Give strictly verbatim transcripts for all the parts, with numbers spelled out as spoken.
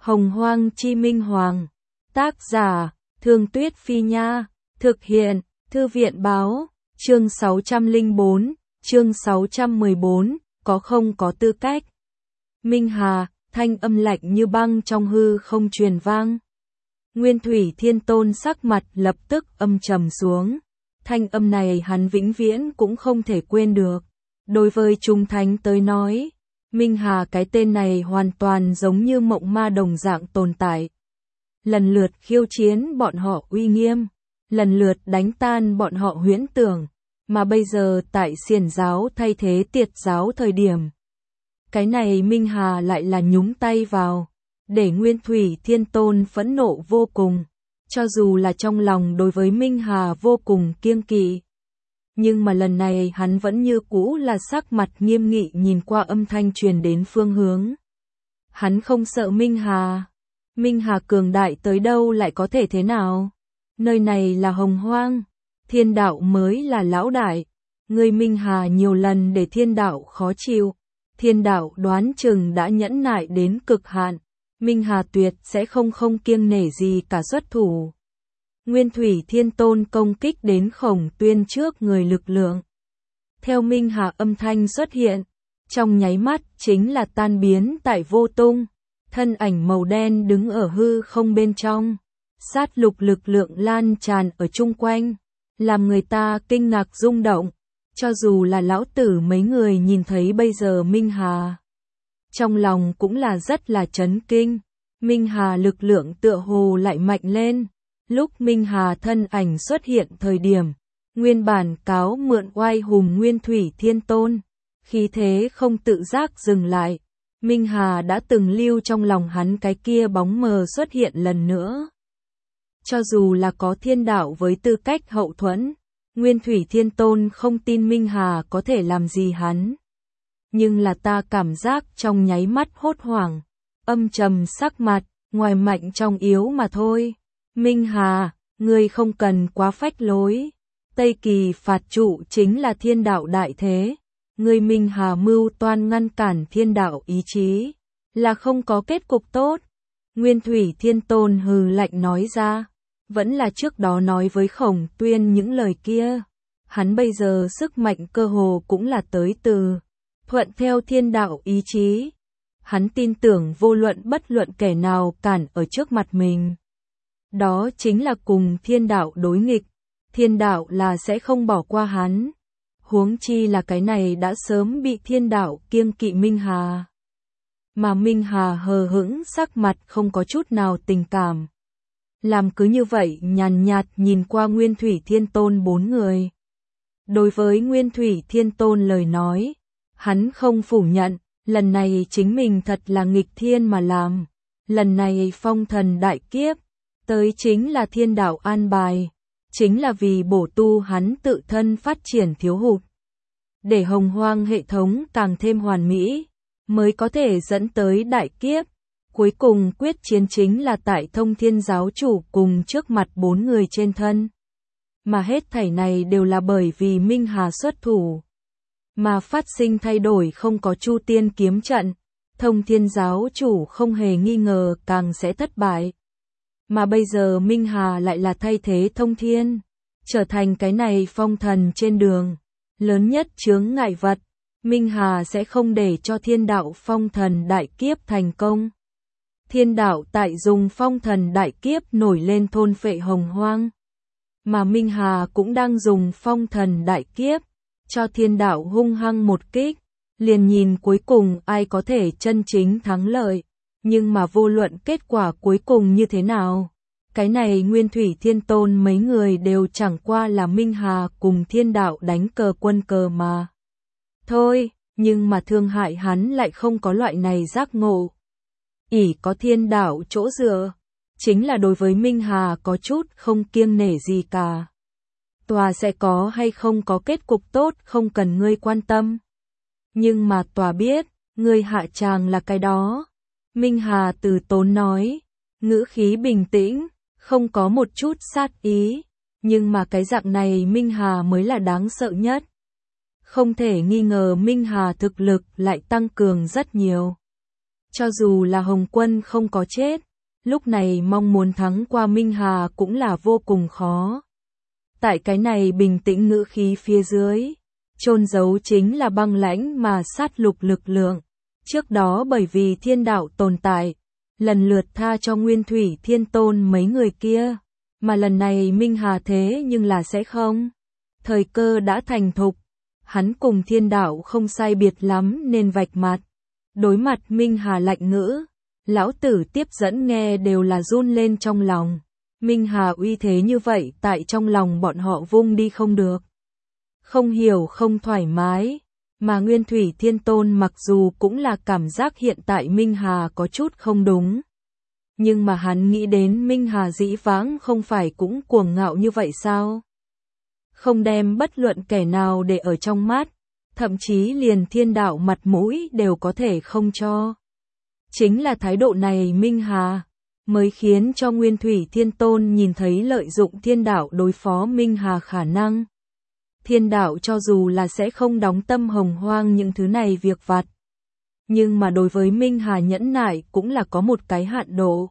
Hồng Hoang Chi Minh Hoàng. Tác giả, Thương Tuyết Phi Nha. Thực hiện, Thư viện Báo. Chương sáu trăm lẻ bốn, chương sáu trăm mười bốn, có không có tư cách. Minh Hà, thanh âm lạnh như băng trong hư không truyền vang. Nguyên Thủy Thiên Tôn sắc mặt lập tức âm trầm xuống. Thanh âm này hắn vĩnh viễn cũng không thể quên được. Đối với chúng thánh tới nói, Minh Hà cái tên này hoàn toàn giống như mộng ma đồng dạng tồn tại. Lần lượt khiêu chiến bọn họ uy nghiêm, lần lượt đánh tan bọn họ huyễn tưởng, mà bây giờ tại xiển giáo thay thế tiệt giáo thời điểm. Cái này Minh Hà lại là nhúng tay vào, để Nguyên Thủy Thiên Tôn phẫn nộ vô cùng, cho dù là trong lòng đối với Minh Hà vô cùng kiêng kỵ. Nhưng mà lần này hắn vẫn như cũ là sắc mặt nghiêm nghị nhìn qua âm thanh truyền đến phương hướng. Hắn không sợ Minh Hà. Minh Hà cường đại tới đâu lại có thể thế nào? Nơi này là Hồng Hoang, thiên đạo mới là lão đại. Người Minh Hà nhiều lần để thiên đạo khó chịu. Thiên đạo đoán chừng đã nhẫn nại đến cực hạn. Minh Hà tuyệt sẽ không không kiêng nể gì cả xuất thủ. Nguyên Thủy Thiên Tôn công kích đến Khổng Tuyên trước người lực lượng. Theo Minh Hà âm thanh xuất hiện, trong nháy mắt chính là tan biến tại vô tung. Thân ảnh màu đen đứng ở hư không bên trong. Sát lục lực lượng lan tràn ở chung quanh, làm người ta kinh ngạc rung động. Cho dù là lão tử mấy người nhìn thấy bây giờ Minh Hà, trong lòng cũng là rất là chấn kinh. Minh Hà lực lượng tựa hồ lại mạnh lên. Lúc Minh Hà thân ảnh xuất hiện thời điểm, nguyên bản cáo mượn oai hùng Nguyên Thủy Thiên Tôn, khí thế không tự giác dừng lại. Minh Hà đã từng lưu trong lòng hắn cái kia bóng mờ xuất hiện lần nữa. Cho dù là có thiên đạo với tư cách hậu thuẫn, Nguyên Thủy Thiên Tôn không tin Minh Hà có thể làm gì hắn. Nhưng là ta cảm giác trong nháy mắt hốt hoảng, âm trầm sắc mặt, ngoài mạnh trong yếu mà thôi. Minh Hà, ngươi không cần quá phách lối. Tây Kỳ phạt trụ chính là thiên đạo đại thế. Ngươi Minh Hà mưu toan ngăn cản thiên đạo ý chí, là không có kết cục tốt. Nguyên Thủy Thiên Tôn hừ lạnh nói ra, vẫn là trước đó nói với Khổng Tuyên những lời kia. Hắn bây giờ sức mạnh cơ hồ cũng là tới từ thuận theo thiên đạo ý chí. Hắn tin tưởng vô luận bất luận kẻ nào cản ở trước mặt mình, đó chính là cùng thiên đạo đối nghịch. Thiên đạo là sẽ không bỏ qua hắn. Huống chi là cái này đã sớm bị thiên đạo kiêng kỵ Minh Hà. Mà Minh Hà hờ hững sắc mặt không có chút nào tình cảm. Làm cứ như vậy nhàn nhạt nhìn qua Nguyên Thủy Thiên Tôn bốn người. Đối với Nguyên Thủy Thiên Tôn lời nói, hắn không phủ nhận, lần này chính mình thật là nghịch thiên mà làm. Lần này phong thần đại kiếp, tới chính là thiên đạo an bài. Chính là vì bổ tu hắn tự thân phát triển thiếu hụt. Để Hồng Hoang hệ thống càng thêm hoàn mỹ, mới có thể dẫn tới đại kiếp. Cuối cùng quyết chiến chính là tại Thông Thiên giáo chủ cùng trước mặt bốn người trên thân. Mà hết thảy này đều là bởi vì Minh Hà xuất thủ. Mà phát sinh thay đổi không có Chu Tiên kiếm trận, Thông Thiên giáo chủ không hề nghi ngờ càng sẽ thất bại. Mà bây giờ Minh Hà lại là thay thế Thông Thiên, trở thành cái này phong thần trên đường lớn nhất chướng ngại vật. Minh Hà sẽ không để cho thiên đạo phong thần đại kiếp thành công. Thiên đạo tại dùng phong thần đại kiếp nổi lên thôn phệ Hồng Hoang. Mà Minh Hà cũng đang dùng phong thần đại kiếp cho thiên đạo hung hăng một kích. Liền nhìn cuối cùng ai có thể chân chính thắng lợi. Nhưng mà vô luận kết quả cuối cùng như thế nào, cái này Nguyên Thủy Thiên Tôn mấy người đều chẳng qua là Minh Hà cùng thiên đạo đánh cờ quân cờ mà. Thôi, nhưng mà thương hại hắn lại không có loại này giác ngộ. ỷ có thiên đạo chỗ dựa, chính là đối với Minh Hà có chút không kiêng nể gì cả. Tòa sẽ có hay không có kết cục tốt không cần ngươi quan tâm. Nhưng mà tòa biết, ngươi hạ tràng là cái đó. Minh Hà từ tốn nói, ngữ khí bình tĩnh, không có một chút sát ý, nhưng mà cái dạng này Minh Hà mới là đáng sợ nhất. Không thể nghi ngờ Minh Hà thực lực lại tăng cường rất nhiều. Cho dù là Hồng Quân không có chết, lúc này mong muốn thắng qua Minh Hà cũng là vô cùng khó. Tại cái này bình tĩnh ngữ khí phía dưới, chôn giấu chính là băng lãnh mà sát lục lực lượng. Trước đó bởi vì thiên đạo tồn tại, lần lượt tha cho Nguyên Thủy Thiên Tôn mấy người kia, mà lần này Minh Hà thế nhưng là sẽ không. Thời cơ đã thành thục, hắn cùng thiên đạo không sai biệt lắm nên vạch mặt. Đối mặt Minh Hà lạnh ngữ, lão tử tiếp dẫn nghe đều là run lên trong lòng. Minh Hà uy thế như vậy tại trong lòng bọn họ vung đi không được. Không hiểu không thoải mái, mà Nguyên Thủy Thiên Tôn mặc dù cũng là cảm giác hiện tại Minh Hà có chút không đúng. Nhưng mà hắn nghĩ đến Minh Hà dĩ vãng không phải cũng cuồng ngạo như vậy sao? Không đem bất luận kẻ nào để ở trong mắt, thậm chí liền thiên đạo mặt mũi đều có thể không cho. Chính là thái độ này Minh Hà mới khiến cho Nguyên Thủy Thiên Tôn nhìn thấy lợi dụng thiên đạo đối phó Minh Hà khả năng. Thiên đạo cho dù là sẽ không đóng tâm hồng hoang những thứ này việc vặt, nhưng mà đối với Minh Hà nhẫn nại cũng là có một cái hạn độ.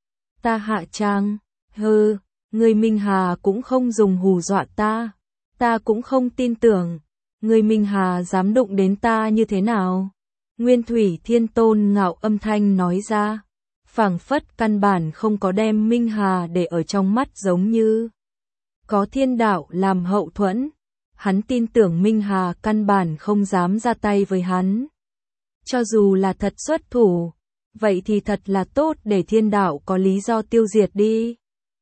Ta hạ trang, hừ, người Minh Hà cũng không dùng hù dọa ta, ta cũng không tin tưởng, người Minh Hà dám đụng đến ta như thế nào? Nguyên Thủy Thiên Tôn ngạo âm thanh nói ra, phảng phất căn bản không có đem Minh Hà để ở trong mắt giống như. Có thiên đạo làm hậu thuẫn, hắn tin tưởng Minh Hà căn bản không dám ra tay với hắn. Cho dù là thật xuất thủ, vậy thì thật là tốt để thiên đạo có lý do tiêu diệt đi.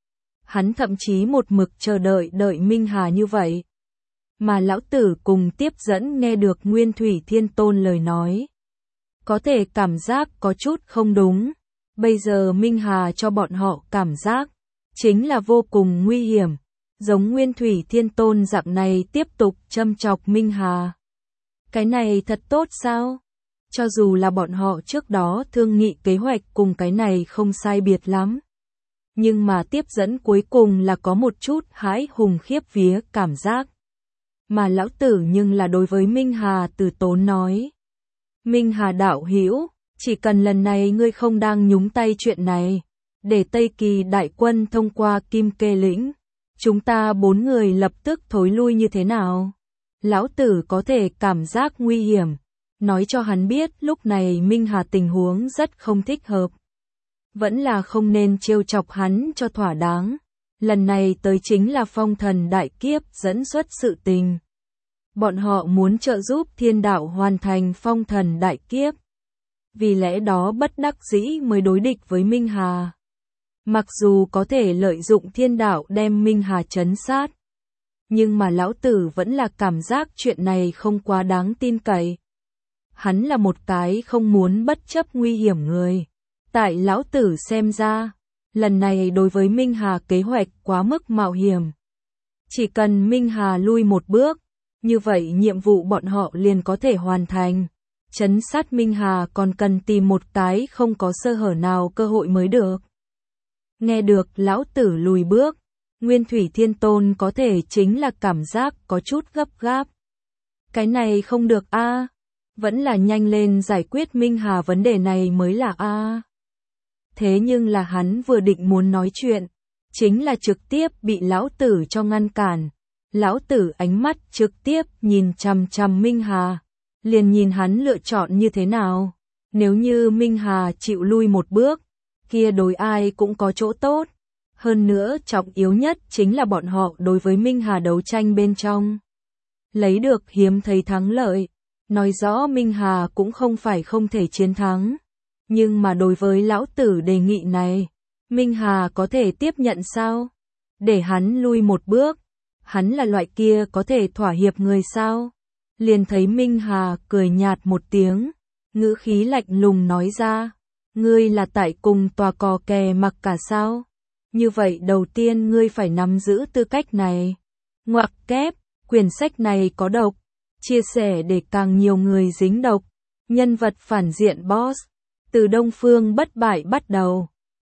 Hắn thậm chí một mực chờ đợi đợi Minh Hà như vậy. Mà lão tử cùng tiếp dẫn nghe được Nguyên Thủy Thiên Tôn lời nói. Có thể cảm giác có chút không đúng. Bây giờ Minh Hà cho bọn họ cảm giác chính là vô cùng nguy hiểm. Giống Nguyên Thủy Thiên Tôn dạng này tiếp tục châm chọc Minh Hà. Cái này thật tốt sao? Cho dù là bọn họ trước đó thương nghị kế hoạch cùng cái này không sai biệt lắm. Nhưng mà tiếp dẫn cuối cùng là có một chút hãi hùng khiếp vía cảm giác. Mà lão tử nhưng là đối với Minh Hà từ tốn nói. Minh Hà đạo hữu, chỉ cần lần này ngươi không đang nhúng tay chuyện này, để Tây Kỳ đại quân thông qua Kim Kê lĩnh, chúng ta bốn người lập tức thối lui như thế nào? Lão tử có thể cảm giác nguy hiểm, nói cho hắn biết lúc này Minh Hà tình huống rất không thích hợp. Vẫn là không nên trêu chọc hắn cho thỏa đáng. Lần này tới chính là phong thần đại kiếp dẫn xuất sự tình. Bọn họ muốn trợ giúp thiên đạo hoàn thành phong thần đại kiếp. Vì lẽ đó bất đắc dĩ mới đối địch với Minh Hà. Mặc dù có thể lợi dụng thiên đạo đem Minh Hà trấn sát. Nhưng mà lão tử vẫn là cảm giác chuyện này không quá đáng tin cậy. Hắn là một cái không muốn bất chấp nguy hiểm người. Tại lão tử xem ra, lần này đối với Minh Hà kế hoạch quá mức mạo hiểm. Chỉ cần Minh Hà lui một bước, như vậy nhiệm vụ bọn họ liền có thể hoàn thành. Trấn sát Minh Hà còn cần tìm một cái không có sơ hở nào cơ hội mới được. Nghe được lão tử lùi bước, Nguyên Thủy Thiên Tôn có thể chính là cảm giác có chút gấp gáp. Cái này không được a, à. Vẫn là nhanh lên giải quyết Minh Hà vấn đề này mới là a. À. Thế nhưng là hắn vừa định muốn nói chuyện, chính là trực tiếp bị lão tử cho ngăn cản. Lão tử ánh mắt trực tiếp nhìn chằm chằm Minh Hà, liền nhìn hắn lựa chọn như thế nào. Nếu như Minh Hà chịu lui một bước, kia đối ai cũng có chỗ tốt. Hơn nữa trọng yếu nhất chính là bọn họ đối với Minh Hà đấu tranh bên trong. Lấy được hiếm thấy thắng lợi, nói rõ Minh Hà cũng không phải không thể chiến thắng. Nhưng mà đối với lão tử đề nghị này, Minh Hà có thể tiếp nhận sao? Để hắn lui một bước, hắn là loại kia có thể thỏa hiệp người sao? Liền thấy Minh Hà cười nhạt một tiếng, ngữ khí lạnh lùng nói ra, ngươi là tại cùng tòa cò kè mặc cả sao? Như vậy đầu tiên ngươi phải nắm giữ tư cách này. Ngoặc kép, quyển sách này có độc, chia sẻ để càng nhiều người dính độc. Nhân vật phản diện boss, từ Đông Phương bất bại bắt đầu.